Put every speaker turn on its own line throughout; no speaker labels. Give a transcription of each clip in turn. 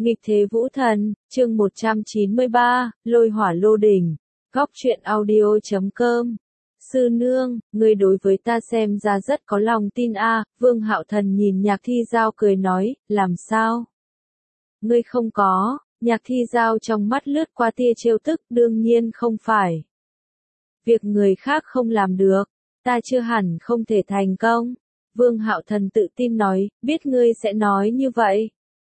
Nghịch thế vũ thần, chương 193, lôi hỏa lô đỉnh. Góc truyện audio.com. Sư nương, ngươi đối với ta xem ra rất có lòng tin a. Vương Hạo Thần nhìn Nhạc Thi Giao cười nói, làm sao? Ngươi không có. Nhạc Thi Giao trong mắt lướt qua tia trêu tức, đương nhiên không phải. Việc người khác không làm được, ta chưa hẳn không thể thành công. Vương Hạo Thần tự tin nói, biết ngươi sẽ nói như vậy.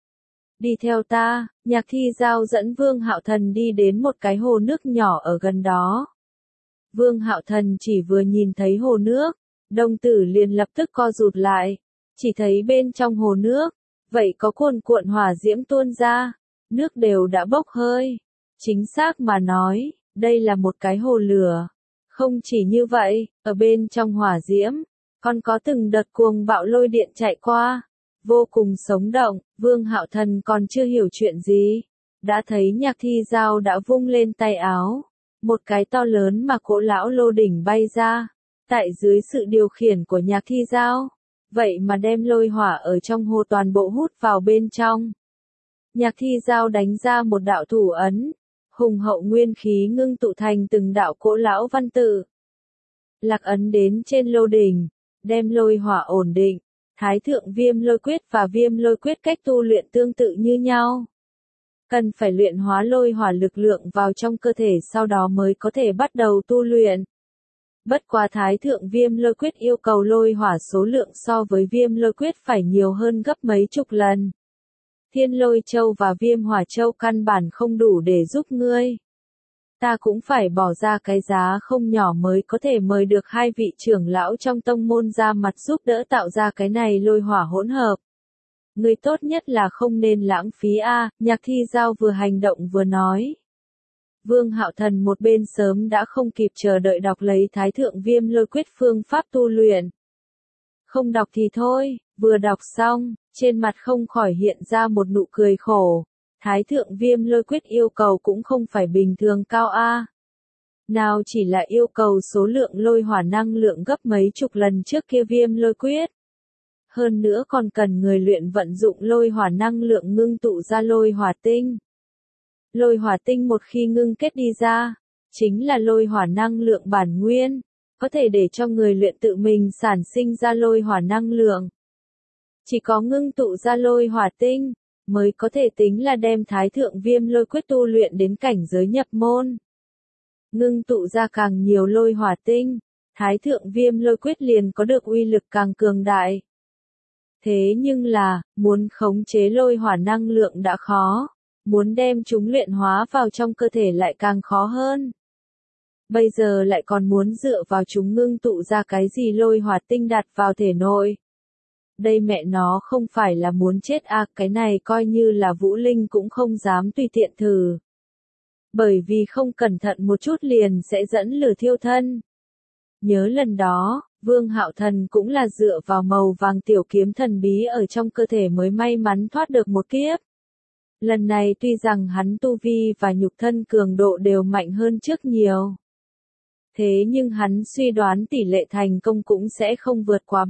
Đi theo ta, Nhạc Thi Giao dẫn Vương Hạo Thần đi đến một cái hồ nước nhỏ ở gần đó. Vương Hạo Thần chỉ vừa nhìn thấy hồ nước, đồng tử liền lập tức co rụt lại, chỉ thấy bên trong hồ nước, vậy có cuồn cuộn hỏa diễm tuôn ra, nước đều đã bốc hơi. Chính xác mà nói, đây là một cái hồ lửa. Không chỉ như vậy, ở bên trong hỏa diễm, còn có từng đợt cuồng bạo lôi điện chạy qua. Vô cùng sống động, Vương Hạo Thần còn chưa hiểu chuyện gì. Đã thấy Nhạc Thi Giao đã vung lên tay áo. Một cái to lớn mà cỗ lão lô đỉnh bay ra. Tại dưới sự điều khiển của Nhạc Thi Giao. Vậy mà đem lôi hỏa ở trong hồ toàn bộ hút vào bên trong. Nhạc Thi Giao đánh ra một đạo thủ ấn. Hùng hậu nguyên khí ngưng tụ thành từng đạo cỗ lão văn tự. Lạc ấn đến trên lô đỉnh. Đem lôi hỏa ổn định. Thái thượng viêm lôi quyết và viêm lôi quyết cách tu luyện tương tự như nhau. Cần phải luyện hóa lôi hỏa lực lượng vào trong cơ thể sau đó mới có thể bắt đầu tu luyện. Bất quá thái thượng viêm lôi quyết yêu cầu lôi hỏa số lượng so với viêm lôi quyết phải nhiều hơn gấp mấy chục lần. Thiên lôi châu và viêm hỏa châu căn bản không đủ để giúp ngươi. Ta cũng phải bỏ ra cái giá không nhỏ mới có thể mời được hai vị trưởng lão trong tông môn ra mặt giúp đỡ tạo ra cái này lôi hỏa hỗn hợp. Người tốt nhất là không nên lãng phí a. Nhạc Thi Giao vừa hành động vừa nói. Vương Hạo Thần một bên sớm đã không kịp chờ đợi đọc lấy Thái thượng viêm lôi quyết phương pháp tu luyện. Không đọc thì thôi, vừa đọc xong, trên mặt không khỏi hiện ra một nụ cười khổ. Thái thượng viêm lôi quyết yêu cầu cũng không phải bình thường cao a. Nào chỉ là yêu cầu số lượng lôi hỏa năng lượng gấp mấy chục lần trước kia viêm lôi quyết. Hơn nữa còn cần người luyện vận dụng lôi hỏa năng lượng ngưng tụ ra lôi hỏa tinh. Lôi hỏa tinh một khi ngưng kết đi ra, chính là lôi hỏa năng lượng bản nguyên, có thể để cho người luyện tự mình sản sinh ra lôi hỏa năng lượng. Chỉ có ngưng tụ ra lôi hỏa tinh, mới có thể tính là đem thái thượng viêm lôi quyết tu luyện đến cảnh giới nhập môn. Ngưng tụ ra càng nhiều lôi hỏa tinh, thái thượng viêm lôi quyết liền có được uy lực càng cường đại. Thế nhưng là, muốn khống chế lôi hỏa năng lượng đã khó, muốn đem chúng luyện hóa vào trong cơ thể lại càng khó hơn. Bây giờ lại còn muốn dựa vào chúng ngưng tụ ra cái gì lôi hỏa tinh đặt vào thể nội. Đây mẹ nó không phải là muốn chết à, cái này coi như là Vũ Linh cũng không dám tùy tiện thử. Bởi vì không cẩn thận một chút liền sẽ dẫn lửa thiêu thân. Nhớ lần đó, Vương Hạo Thần cũng là dựa vào màu vàng tiểu kiếm thần bí ở trong cơ thể mới may mắn thoát được một kiếp. Lần này tuy rằng hắn tu vi và nhục thân cường độ đều mạnh hơn trước nhiều. Thế nhưng hắn suy đoán tỷ lệ thành công cũng sẽ không vượt quá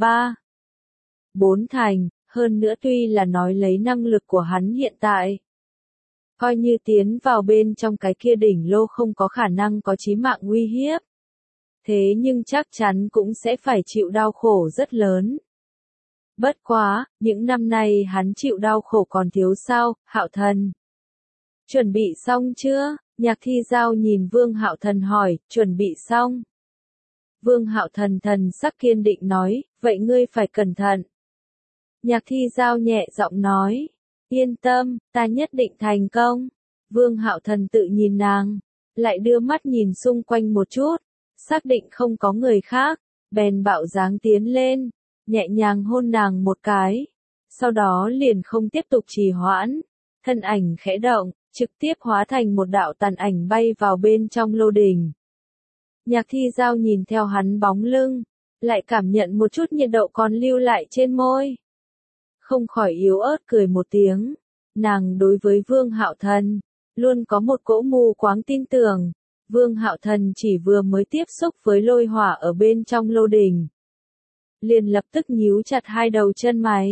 4 thành, hơn nữa tuy là nói lấy năng lực của hắn hiện tại. Coi như tiến vào bên trong cái kia đỉnh lô không có khả năng có chí mạng uy hiếp. Thế nhưng chắc chắn cũng sẽ phải chịu đau khổ rất lớn. Bất quá, những năm nay hắn chịu đau khổ còn thiếu sao, Hạo Thần. Chuẩn bị xong chưa? Nhạc Thi Giao nhìn Vương Hạo Thần hỏi, chuẩn bị xong. Vương Hạo Thần thần sắc kiên định nói, vậy ngươi phải cẩn thận. Nhạc Thi Giao nhẹ giọng nói, yên tâm, ta nhất định thành công. Vương Hạo Thần tự nhìn nàng, lại đưa mắt nhìn xung quanh một chút, xác định không có người khác, bèn bạo dáng tiến lên, nhẹ nhàng hôn nàng một cái, sau đó liền không tiếp tục trì hoãn, thân ảnh khẽ động, trực tiếp hóa thành một đạo tàn ảnh bay vào bên trong lô đỉnh. Nhạc Thi Giao nhìn theo hắn bóng lưng, lại cảm nhận một chút nhiệt độ còn lưu lại trên môi. Không khỏi yếu ớt cười một tiếng, nàng đối với Vương Hạo Thần, luôn có một cỗ mù quáng tin tưởng. Vương Hạo Thần chỉ vừa mới tiếp xúc với lôi hỏa ở bên trong lô đỉnh. Liền lập tức nhíu chặt hai đầu chân mày.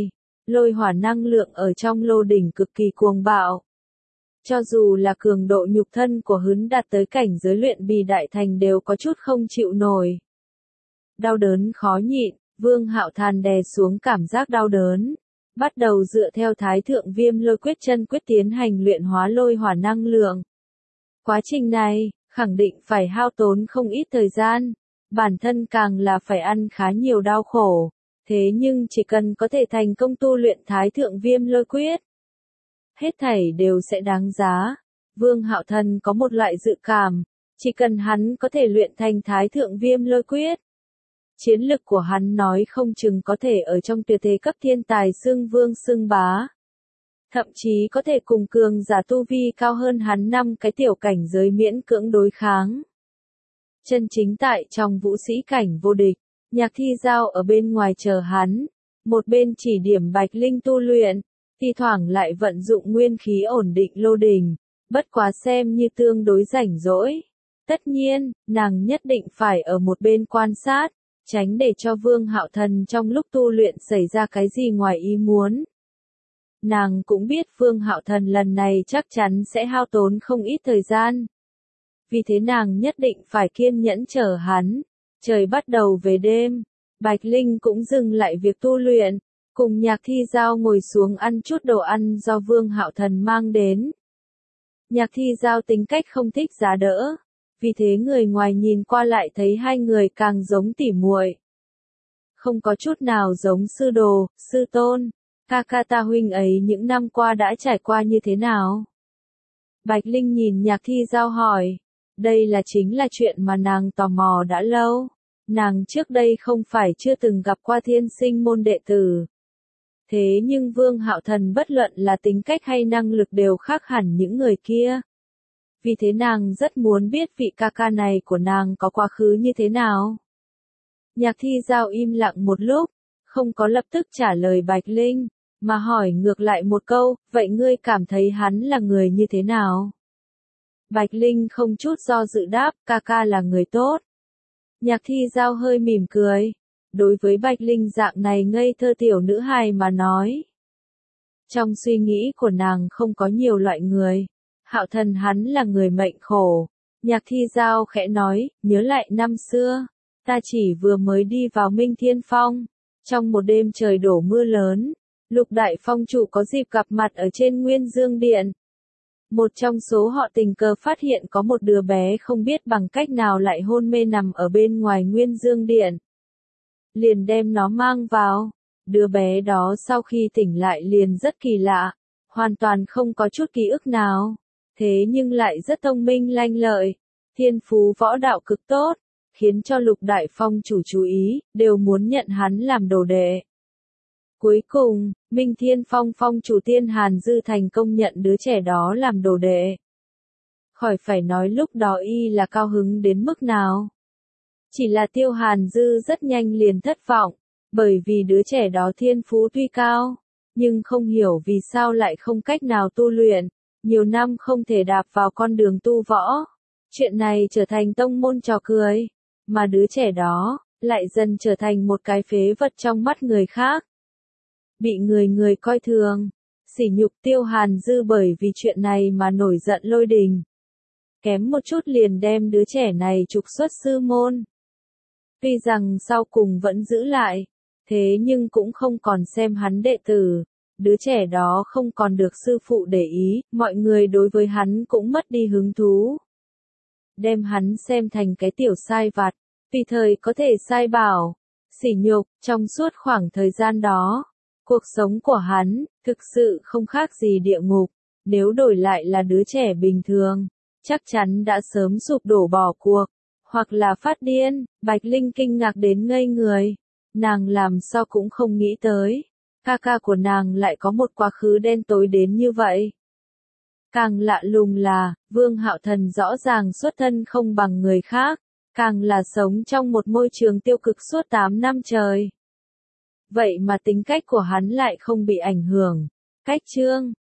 lôi hỏa năng lượng ở trong lô đỉnh cực kỳ cuồng bạo. Cho dù là cường độ nhục thân của hắn đạt tới cảnh giới luyện bì đại thành đều có chút không chịu nổi. Đau đớn khó nhịn, Vương Hạo Thần đè xuống cảm giác đau đớn, bắt đầu dựa theo Thái Thượng Viêm Lôi Quyết chân quyết tiến hành luyện hóa lôi hỏa năng lượng. Quá trình này, khẳng định phải hao tốn không ít thời gian, bản thân càng là phải ăn khá nhiều đau khổ, thế nhưng chỉ cần có thể thành công tu luyện Thái Thượng Viêm Lôi Quyết, hết thảy đều sẽ đáng giá. Vương Hạo Thần có một loại dự cảm, chỉ cần hắn có thể luyện thành Thái Thượng Viêm Lôi Quyết, chiến lực của hắn nói không chừng có thể ở trong tuyệt thế cấp thiên tài xưng vương xưng bá. Thậm chí có thể cùng cường giả tu vi cao hơn hắn 5 cái tiểu cảnh giới miễn cưỡng đối kháng. Chân chính tại trong vũ sĩ cảnh vô địch, Nhạc Thi Giao ở bên ngoài chờ hắn, một bên chỉ điểm Bạch Linh tu luyện, thi thoảng lại vận dụng nguyên khí ổn định lô đình, bất quá xem như tương đối rảnh rỗi. Tất nhiên, nàng nhất định phải ở một bên quan sát, tránh để cho Vương Hạo Thần trong lúc tu luyện xảy ra cái gì ngoài ý muốn. Nàng cũng biết Vương Hạo Thần lần này chắc chắn sẽ hao tốn không ít thời gian. Vì thế nàng nhất định phải kiên nhẫn chờ hắn. Trời bắt đầu về đêm, Bạch Linh cũng dừng lại việc tu luyện, cùng Nhạc Thi Giao ngồi xuống ăn chút đồ ăn do Vương Hạo Thần mang đến. Nhạc Thi Giao tính cách không thích giá đỡ, vì thế người ngoài nhìn qua lại thấy hai người càng giống tỉ muội. Không có chút nào giống sư đồ, sư tôn. Ca ta huynh ấy những năm qua đã trải qua như thế nào? Bạch Linh nhìn Nhạc Thi Giao hỏi. Đây là chính là chuyện mà nàng tò mò đã lâu. Nàng trước đây không phải chưa từng gặp qua thiên sinh môn đệ tử. Thế nhưng Vương Hạo Thần bất luận là tính cách hay năng lực đều khác hẳn những người kia. Vì thế nàng rất muốn biết vị ca ca này của nàng có quá khứ như thế nào. Nhạc Thi Giao im lặng một lúc, không có lập tức trả lời Bạch Linh, mà hỏi ngược lại một câu, vậy ngươi cảm thấy hắn là người như thế nào? Bạch Linh không chút do dự đáp, ca ca là người tốt. Nhạc Thi Giao hơi mỉm cười. Đối với Bạch Linh dạng này ngây thơ tiểu nữ hài mà nói. Trong suy nghĩ của nàng không có nhiều loại người. Hạo Thần hắn là người mệnh khổ. Nhạc Thi Giao khẽ nói, nhớ lại năm xưa. Ta chỉ vừa mới đi vào Minh Thiên Phong. Trong một đêm trời đổ mưa lớn, Lục Đại Phong chủ có dịp gặp mặt ở trên Nguyên Dương Điện. Một trong số họ tình cờ phát hiện có một đứa bé không biết bằng cách nào lại hôn mê nằm ở bên ngoài Nguyên Dương Điện. Liền đem nó mang vào. Đứa bé đó sau khi tỉnh lại liền rất kỳ lạ, hoàn toàn không có chút ký ức nào. Thế nhưng lại rất thông minh lanh lợi, thiên phú võ đạo cực tốt, khiến cho Lục Đại Phong chủ chú ý, đều muốn nhận hắn làm đồ đệ. Cuối cùng, Minh Thiên Phong phong chủ Tiên Hàn Dư thành công nhận đứa trẻ đó làm đồ đệ. Khỏi phải nói lúc đó y là cao hứng đến mức nào. Chỉ là Tiêu Hàn Dư rất nhanh liền thất vọng, bởi vì đứa trẻ đó thiên phú tuy cao, nhưng không hiểu vì sao lại không cách nào tu luyện, nhiều năm không thể đạp vào con đường tu võ. Chuyện này trở thành tông môn trò cười, mà đứa trẻ đó lại dần trở thành một cái phế vật trong mắt người khác. Bị người coi thường, sỉ nhục. Tiêu Hàn Dư bởi vì chuyện này mà nổi giận lôi đình. Kém một chút liền đem đứa trẻ này trục xuất sư môn. Tuy rằng sau cùng vẫn giữ lại, thế nhưng cũng không còn xem hắn đệ tử. Đứa trẻ đó không còn được sư phụ để ý, mọi người đối với hắn cũng mất đi hứng thú. Đem hắn xem thành cái tiểu sai vặt, tùy thời có thể sai bảo, sỉ nhục. Trong suốt khoảng thời gian đó, cuộc sống của hắn, thực sự không khác gì địa ngục. Nếu đổi lại là đứa trẻ bình thường, chắc chắn đã sớm sụp đổ bỏ cuộc, hoặc là phát điên. Bạch Linh kinh ngạc đến ngây người. Nàng làm sao cũng không nghĩ tới. Ca ca của nàng lại có một quá khứ đen tối đến như vậy. Càng lạ lùng là, Vương Hạo Thần rõ ràng xuất thân không bằng người khác, càng là sống trong một môi trường tiêu cực suốt 8 năm trời. Vậy mà tính cách của hắn lại không bị ảnh hưởng. Cách chương